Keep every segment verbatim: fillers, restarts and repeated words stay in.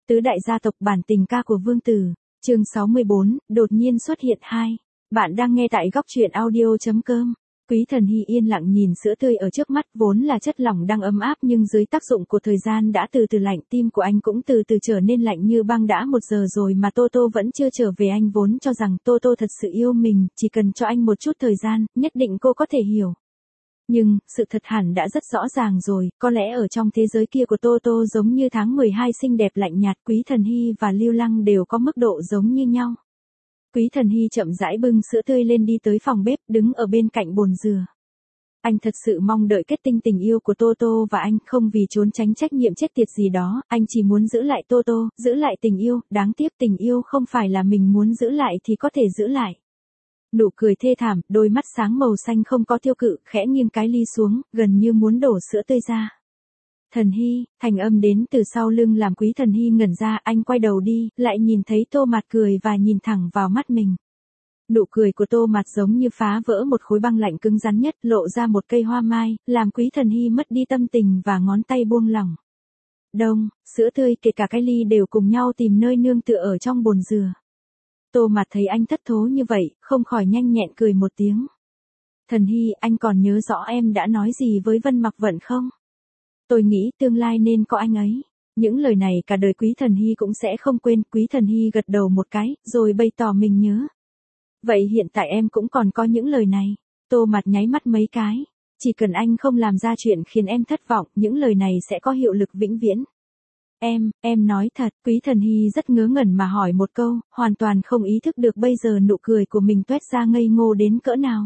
Tứ đại gia tộc bản tình ca của Vương Tử, chương sáu mươi bốn, đột nhiên xuất hiện hai. Bạn đang nghe tại góc truyện audio.com. Quý Thần Hy yên lặng nhìn sữa tươi ở trước mắt, vốn là chất lỏng đang ấm áp nhưng dưới tác dụng của thời gian đã từ từ lạnh, tim của anh cũng từ từ trở nên lạnh như băng. Đã một giờ rồi mà Tô Tô vẫn chưa trở về. Anh vốn cho rằng Tô Tô thật sự yêu mình, chỉ cần cho anh một chút thời gian, nhất định cô có thể hiểu. Nhưng, sự thật hẳn đã rất rõ ràng rồi, có lẽ ở trong thế giới kia của Tô Tô giống như tháng mười hai xinh đẹp lạnh nhạt, Quý Thần Hy và Lưu Lăng đều có mức độ giống như nhau. Quý Thần Hy chậm rãi bưng sữa tươi lên đi tới phòng bếp, đứng ở bên cạnh bồn dừa. Anh thật sự mong đợi kết tinh tình yêu của Tô Tô và anh, không vì trốn tránh trách nhiệm chết tiệt gì đó, anh chỉ muốn giữ lại Tô Tô, giữ lại tình yêu, đáng tiếc tình yêu không phải là mình muốn giữ lại thì có thể giữ lại. Nụ cười thê thảm, đôi mắt sáng màu xanh không có tiêu cự, khẽ nghiêng cái ly xuống, gần như muốn đổ sữa tươi ra. Thần Hy, thành âm đến từ sau lưng làm Quý Thần Hy ngẩn ra, anh quay đầu đi, lại nhìn thấy Tô Mạt cười và nhìn thẳng vào mắt mình. Nụ cười của Tô Mạt giống như phá vỡ một khối băng lạnh cứng rắn nhất, lộ ra một cây hoa mai, làm Quý Thần Hy mất đi tâm tình và ngón tay buông lỏng. Đông, sữa tươi kể cả cái ly đều cùng nhau tìm nơi nương tựa ở trong bồn dừa. Tô Mạt thấy anh thất thố như vậy, không khỏi nhanh nhẹn cười một tiếng. Thần Hy, anh còn nhớ rõ em đã nói gì với Vân Mặc Vận không? Tôi nghĩ tương lai nên có anh ấy. Những lời này cả đời Quý Thần Hy cũng sẽ không quên. Quý Thần Hy gật đầu một cái, rồi bày tỏ mình nhớ. Vậy hiện tại em cũng còn có những lời này. Tô Mạt nháy mắt mấy cái. Chỉ cần anh không làm ra chuyện khiến em thất vọng, những lời này sẽ có hiệu lực vĩnh viễn. Em, em nói thật. Quý Thần Hy rất ngớ ngẩn mà hỏi một câu, hoàn toàn không ý thức được bây giờ nụ cười của mình toét ra ngây ngô đến cỡ nào.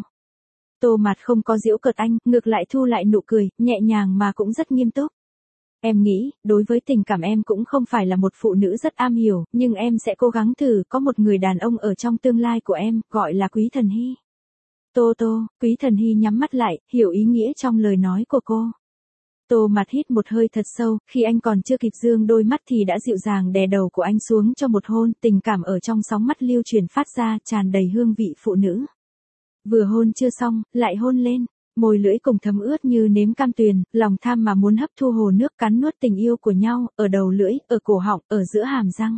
Tô Mạt không có giễu cợt anh, ngược lại thu lại nụ cười, nhẹ nhàng mà cũng rất nghiêm túc. Em nghĩ, đối với tình cảm em cũng không phải là một phụ nữ rất am hiểu, nhưng em sẽ cố gắng thử có một người đàn ông ở trong tương lai của em, gọi là Quý Thần Hy. Tô Tô, Quý Thần Hy nhắm mắt lại, hiểu ý nghĩa trong lời nói của cô. Tô Mạt hít một hơi thật sâu, khi anh còn chưa kịp dương đôi mắt thì đã dịu dàng đè đầu của anh xuống cho một hôn, tình cảm ở trong sóng mắt lưu truyền phát ra, tràn đầy hương vị phụ nữ. Vừa hôn chưa xong, lại hôn lên, môi lưỡi cùng thấm ướt như nếm cam tuyền, lòng tham mà muốn hấp thu hồ nước cắn nuốt tình yêu của nhau, ở đầu lưỡi, ở cổ họng, ở giữa hàm răng.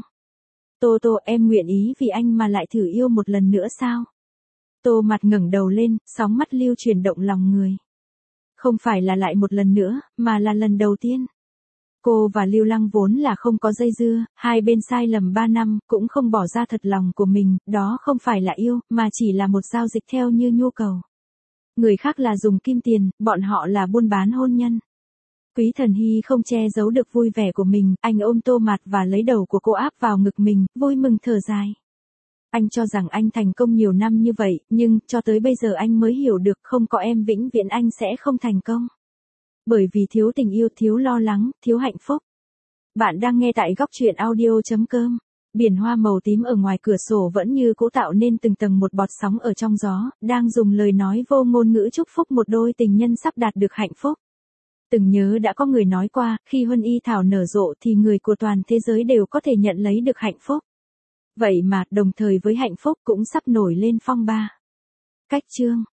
Tô Tô, em nguyện ý vì anh mà lại thử yêu một lần nữa sao? Tô Mạt ngẩng đầu lên, sóng mắt lưu truyền động lòng người. Không phải là lại một lần nữa, mà là lần đầu tiên. Cô và Lưu Lăng vốn là không có dây dưa, hai bên sai lầm ba năm, cũng không bỏ ra thật lòng của mình, đó không phải là yêu, mà chỉ là một giao dịch theo như nhu cầu. Người khác là dùng kim tiền, bọn họ là buôn bán hôn nhân. Quý Thần Hy không che giấu được vui vẻ của mình, anh ôm Tô Mạt và lấy đầu của cô áp vào ngực mình, vui mừng thở dài. Anh cho rằng anh thành công nhiều năm như vậy, nhưng, cho tới bây giờ anh mới hiểu được không có em vĩnh viễn anh sẽ không thành công. Bởi vì thiếu tình yêu, thiếu lo lắng, thiếu hạnh phúc. Bạn đang nghe tại góc truyện audio.com. Biển hoa màu tím ở ngoài cửa sổ vẫn như cũ tạo nên từng tầng một bọt sóng ở trong gió, đang dùng lời nói vô ngôn ngữ chúc phúc một đôi tình nhân sắp đạt được hạnh phúc. Từng nhớ đã có người nói qua, khi huân y thảo nở rộ thì người của toàn thế giới đều có thể nhận lấy được hạnh phúc. Vậy mà, đồng thời với hạnh phúc cũng sắp nổi lên phong ba. Cách chương